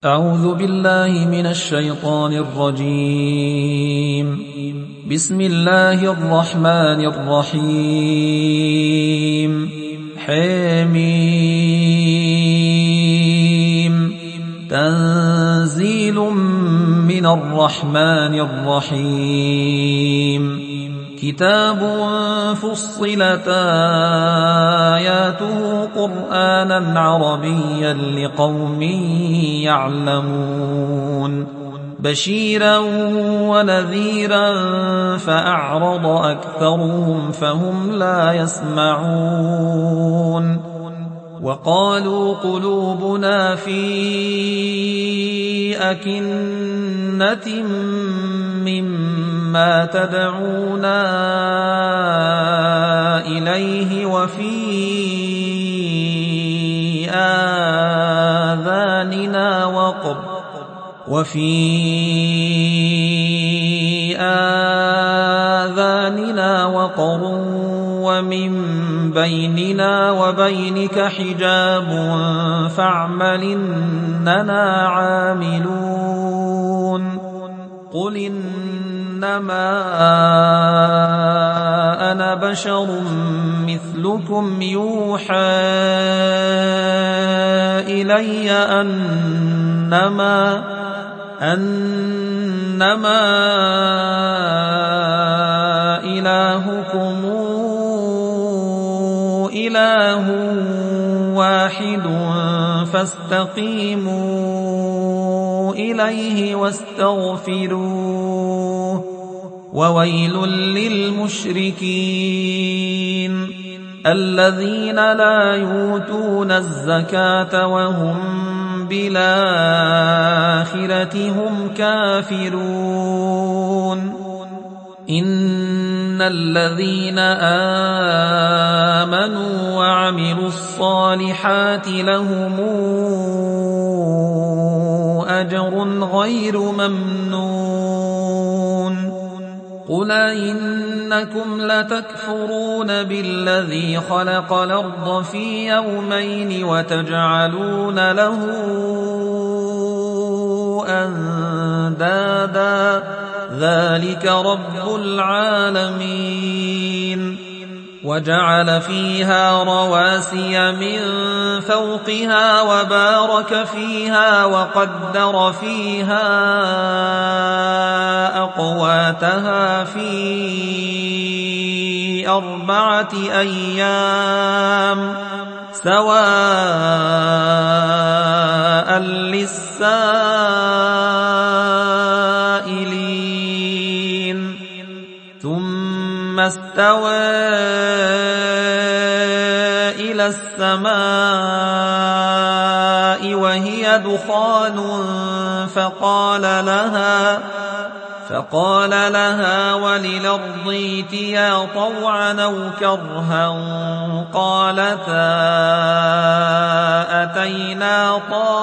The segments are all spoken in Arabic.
أعوذ بالله من الشيطان الرجيم. بسم الله الرحمن الرحيم. حميم. تنزيل من الرحمن الرحيم. كتاب فصلت آياته قرآنا عربيا لقوم يعلمون بشيرا ونذيرا فأعرض أكثرهم فهم لا يسمعون. وقالوا قلوبنا في أكنة مما تدعونا إليه وفي آذاننا وقر ومن بيننا وبينك حجاب فاعمل إننا عاملون. قل إنما أنا بشر مثلكم يوحى إلي أنما إلهكم إله واحد فاستقيموا إليه واستغفروه وويل للمشركين الذين لا يؤتون الزكاة وهم بالآخرة هم كافرون. إن الذين آمنوا وعملوا الصالحات لهم أجر غير ممنون. قل إنكم لتكفرون بالذي خلق الأرض في يومين وتجعلون له أندادا ذلك رب العالمين. وجعل فيها رواسي من فوقها وبارك فيها وقدر فيها أقواتها في 4 أيام سواء للسائلين. ثم استوى إلى السماء وهي دخان فقال لها وللأرض ائتيا طوعا أو كرها قالتا أتينا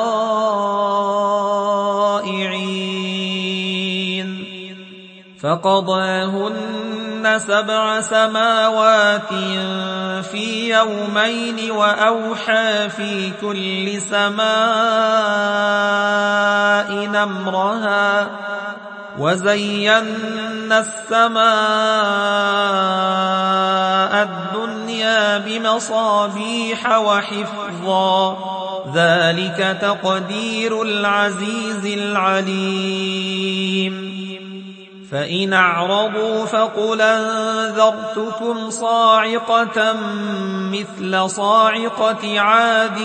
طائعين. فقضاهن 7 سماوات في يومين وأوحى في كل سماء أمرها وزينا السماء الدنيا بمصابيح وحفظا ذلك تقدير العزيز العليم. فإن أعرضوا فقل أنذرتكم صاعقة مثل صاعقة عاد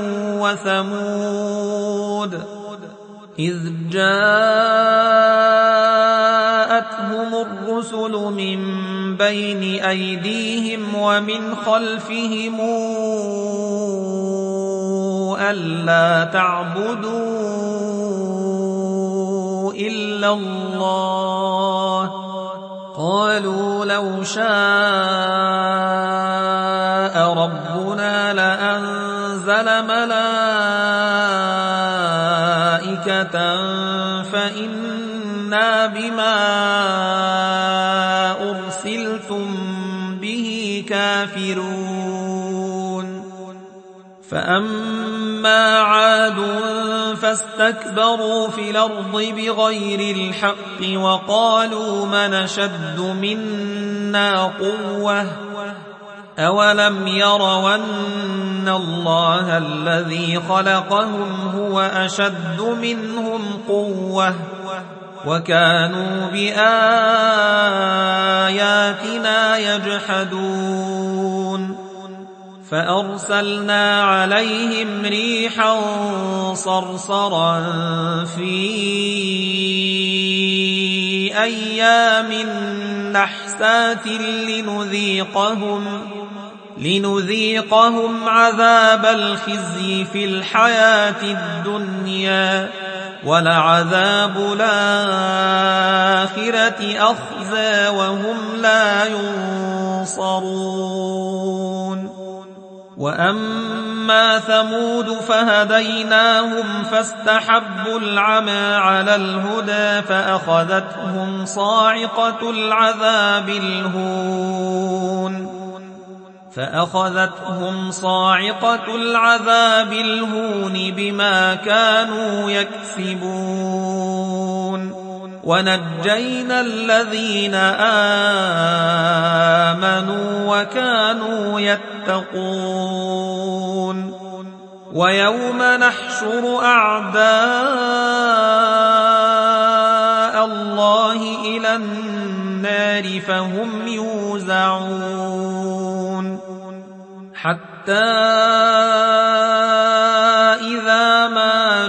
وثمود إذ جاءتهم الرسل من بين أيديهم ومن خلفهم ألا تعبدوا إلا الله قالوا لو شاء ربنا لأنزل ملائكة فإنا بما أرسلتم به كافرون. فأما وأما عاد فاستكبروا في الأرض بغير الحق وقالوا من أشد منا قوة أولم يروا أن الله الذي خلقهم هو أشد منهم قوة وكانوا بآياتنا يجحدون فأرسلنا عليهم ريحا صرصرا في أيام نحسات لنذيقهم عذاب الخزي في الحياة الدنيا ولعذاب الآخرة أخزى وهم لا ينصرون وأما ثمود فهديناهم فاستحبوا العمى على الهدى فأخذتهم صاعقة العذاب الهون بما كانوا يكسبون ونجينا الذين آمنوا وكانوا يتقون ويوم نحشر أعداء الله إلى النار فهم يوزعون حتى إذا ما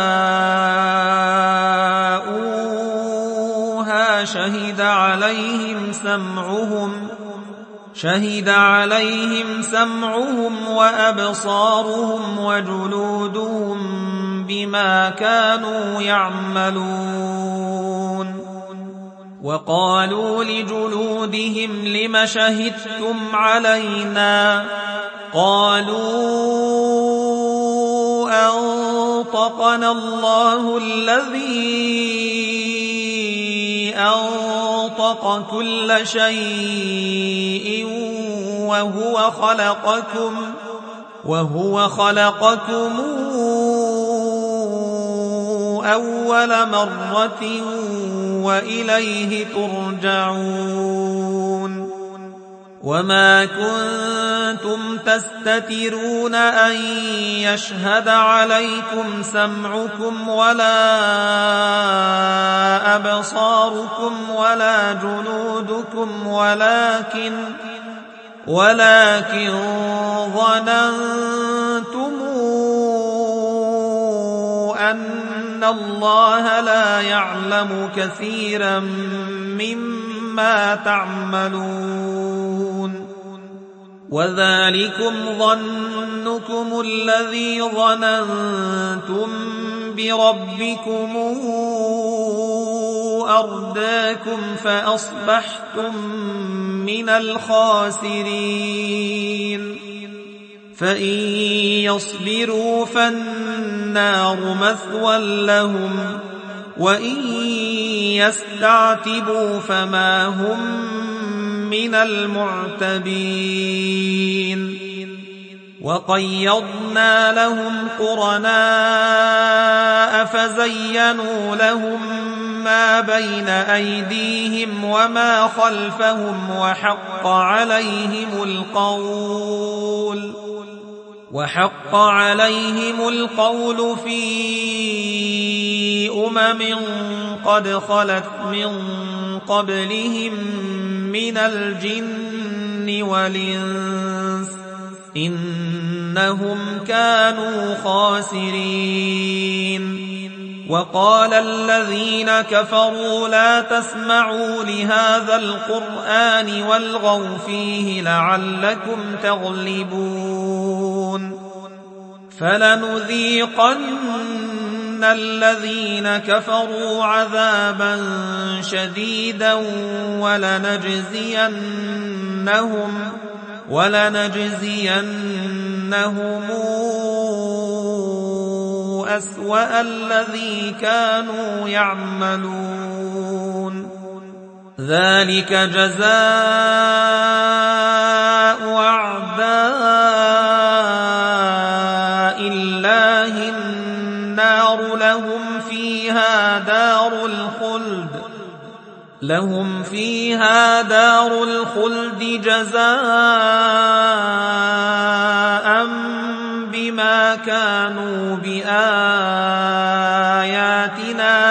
جاءوها شهد عليهم سمعهم وأبصارهم وجلودهم بما كانوا يعملون وقالوا لجلودهم لم شهدتم علينا قالوا أنطقنا الله الذي أنطق كل شيء وهو خلقكم أول مرة وإليه ترجعون وما كنتم تستترون أن يشهد عليكم سمعكم ولا أبصاركم ولا جلودكم ولكن ظننتم أن الله لا يعلم كثيرا مما تعملون وذلكم ظنكم الذي ظننتم بربكم أرداكم فأصبحتم من الخاسرين فإن يصبروا فالنار مثوى لهم وإن يستعتبوا فما هم من المعتبين وقيضنا لهم قرناء فزينوا لهم ما بين أيديهم وما خلفهم وحق عليهم القول في قد خلت من قبلهم من الجن والإنس إنهم كانوا خاسرين وقال الذين كفروا لا تسمعوا لهذا القرآن والغوا فيه لعلكم تغلبون فلنذيقن الذين كفروا عذابا شديدا ولنجزينهم أسوأ الذي كانوا يعملون ذلك جزاء أعداء الله لهم فيها دار الخلد جزاء بما كانوا بآياتنا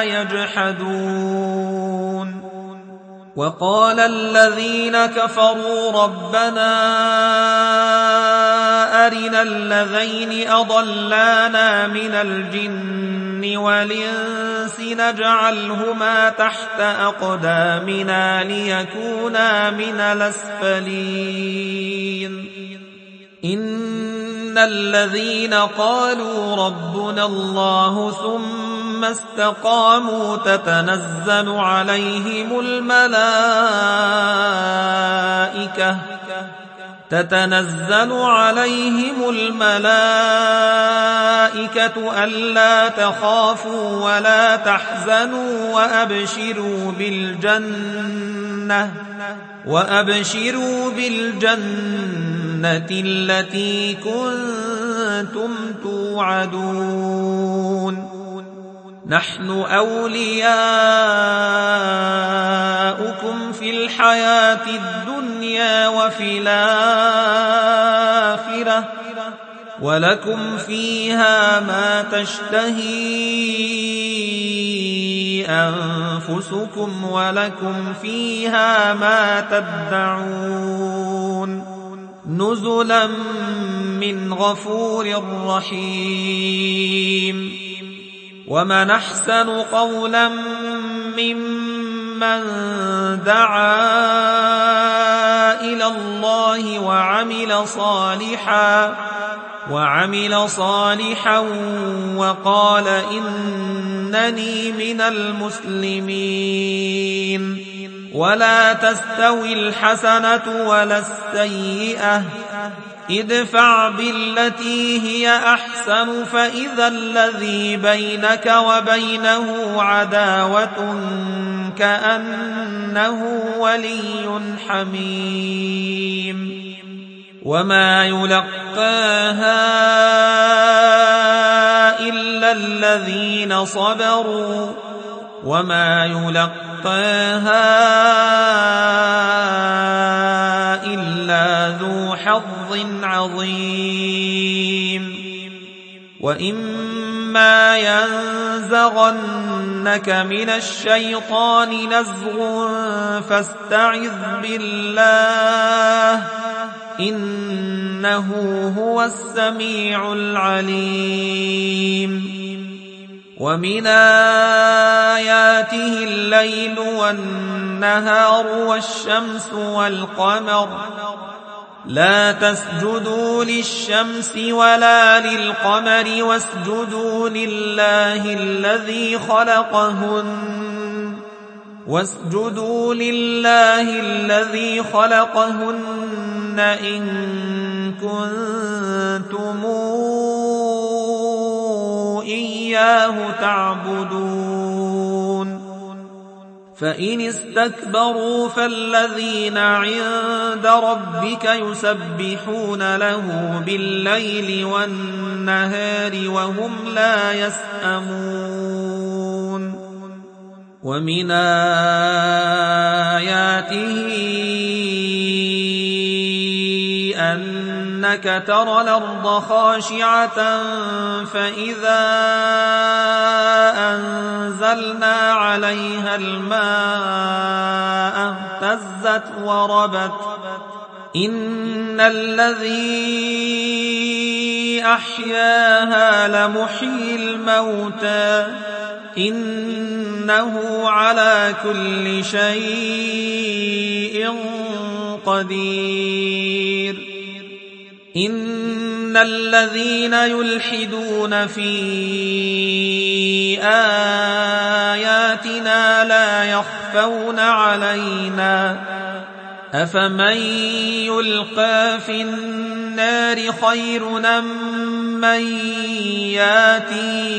يجحدون. وقال الذين كفروا ربنا أرنا الذين أضلانا من الجن والإنس نجعلهما تحت أقدامنا ليكونا من الأسفلين. إن الذين قالوا ربنا الله ثم استقاموا تتنزل عليهم الملائكة ألا تخافوا ولا تحزنوا وأبشروا بالجنة التي كنتم توعدون. نحن أولياؤكم في الحياة الدنيا وفي الآخرة ولكم فيها ما تشتهي أنفسكم ولكم فيها ما تدعون. نزلا من غفور رحيم. ومن أحسن قولا ممن دعا إلى الله وعمل صالحا وقال إنني من المسلمين. ولا تستوي الحسنة ولا السيئة ادفع بالتي هي أحسن فإذا الذي بينك وبينه عداوة كأنه ولي حميم. وما يلقاها إلا الذين صبروا وما يلقاها إلا ذو حظ عظيم. وإما ينزغنك من الشيطان نزغ فاستعذ بالله إنه هو السميع العليم. ومن آياته الليل والنهار والشمس والقمر لا تسجدوا للشمس ولا للقمر واسجدوا لله الذي خلقهن إن كنتم إياه تعبدون. فإن استكبروا فالذين عند ربك يسبحون له بالليل والنهار وهم لا يسأمون. ومن آياته أنك ترى الأرض خاشعة فإذا أنزلنا عليها الماء اهتزت وربت. إن الذي أحياها لمحيي الموتى إنه على كل شيء قدير. إن الذين يلحدون في آياتنا لا يخفون علينا أفمن يلقى في النار خير أم من ياتي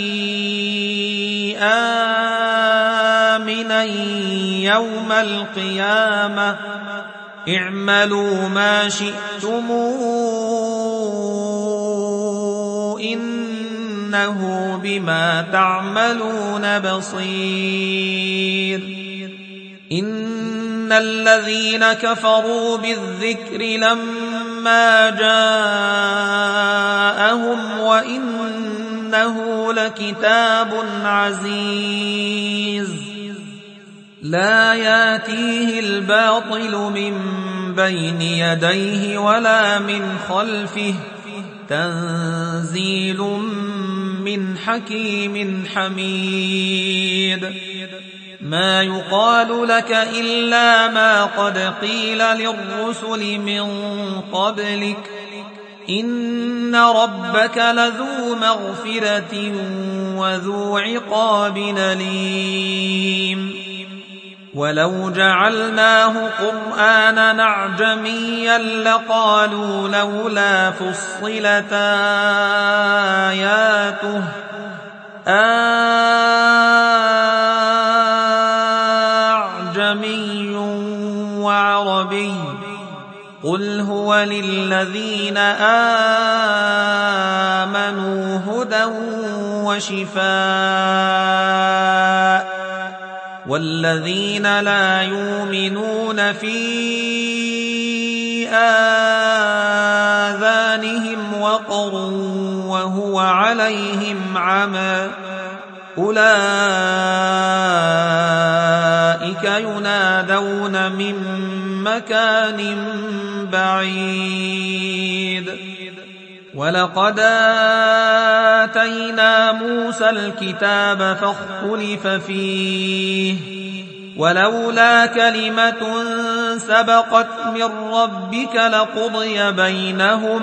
آمنا يوم القيامة اعملوا ما شئتم إنه بما تعملون بصير إن الذين كفروا بالذكر لما جاءهم وإنه لكتاب عزيز لا ياتيه الباطل من بين يديه ولا من خلفه تنزيل من حكيم حميد ما يقال لك إلا ما قد قيل للرسل من قبلك إن ربك لذو مغفرة وذو عقاب أليم ولو جعلناه قرآنا أعجميا لقالوا لولا فصلت آياته أعجمي وعربي قل هو للذين آمنوا هدى وشفاء والذين لا يؤمنون في آذانهم وقر وهو عليهم عمى أولئك ينادون من مكان بعيد ولقد آتينا موسى الكتاب فاختلف فيه ولولا كلمة سبقت من ربك لقضي بينهم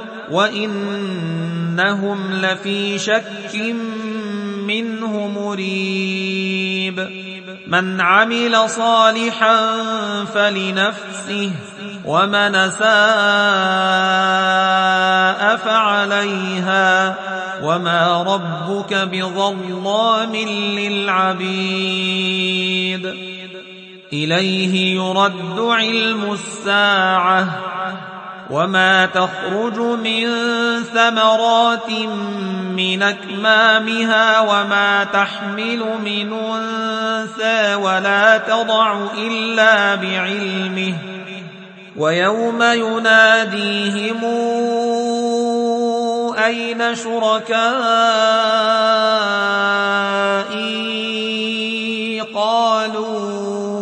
وإنهم لفي شك منه مريب من عمل صالحا فلنفسه ومن أساء فعليها وما ربك بظلام للعبيد إليه يرد علم الساعة وما تخرج من ثمرات من أكمامها وما تحمل من أنثى ولا تضع إلا بعلمه ويوم يناديهم أين شركائي قالوا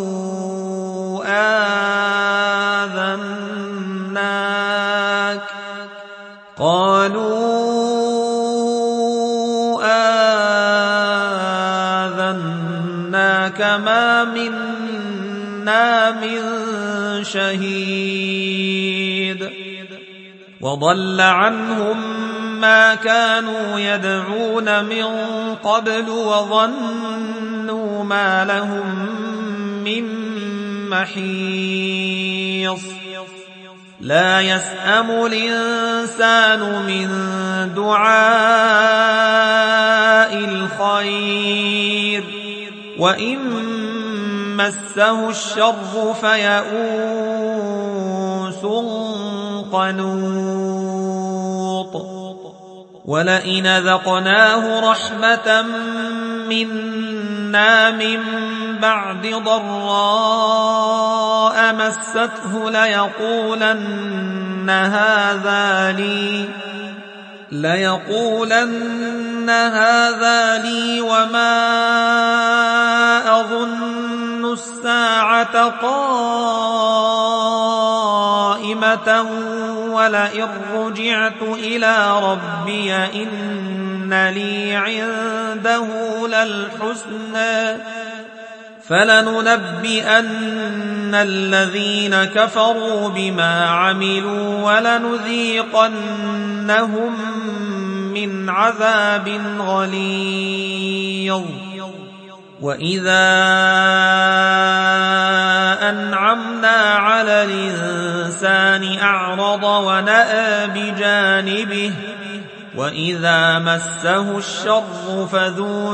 آذناك ما منا من شهيد وضل عنهم ما كانوا يدعون من قبل وظنوا ما لهم من محيص لا يسأم الإنسان من دعاء الخير وإن مسه الشر فيئوس قنوط ولئن ذقناه رحمة منا من بعد ضراء مسته ليقولن هذا لي وما أظن الساعة قائمة ولئن رجعت إلى ربي إن لي عنده للحسنى فلننبئن الذين كفروا بما عملوا ولنذيقنهم من عذاب غليظ وإذا أنعمنا على الإنسان أعرض ونأى بجانبه وإذا مسه الشر فذو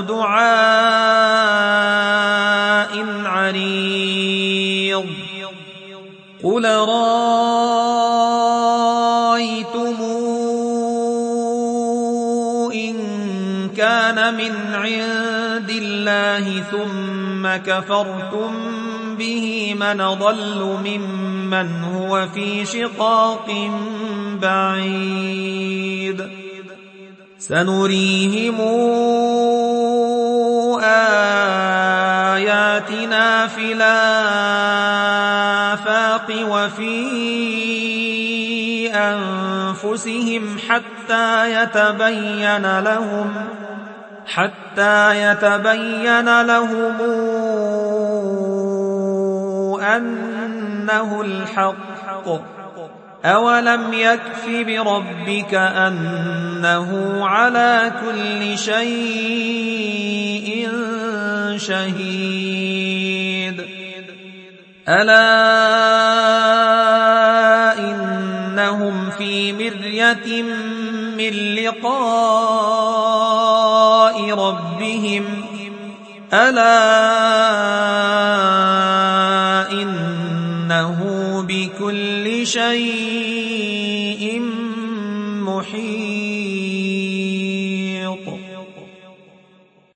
دعاء عريض قل رأيتم إن عند الله ثم كفرتم به من أضل ممن هو في شقاق بعيد سنريهم آياتنا في الآفاق وفي أنفسهم حتى يتبين لهم أنه الحق أولم يكف بربك أنه على كل شيء شهيد ألا إنهم في مرية من لقاء ربهم ألا إنه بكل شيء محيط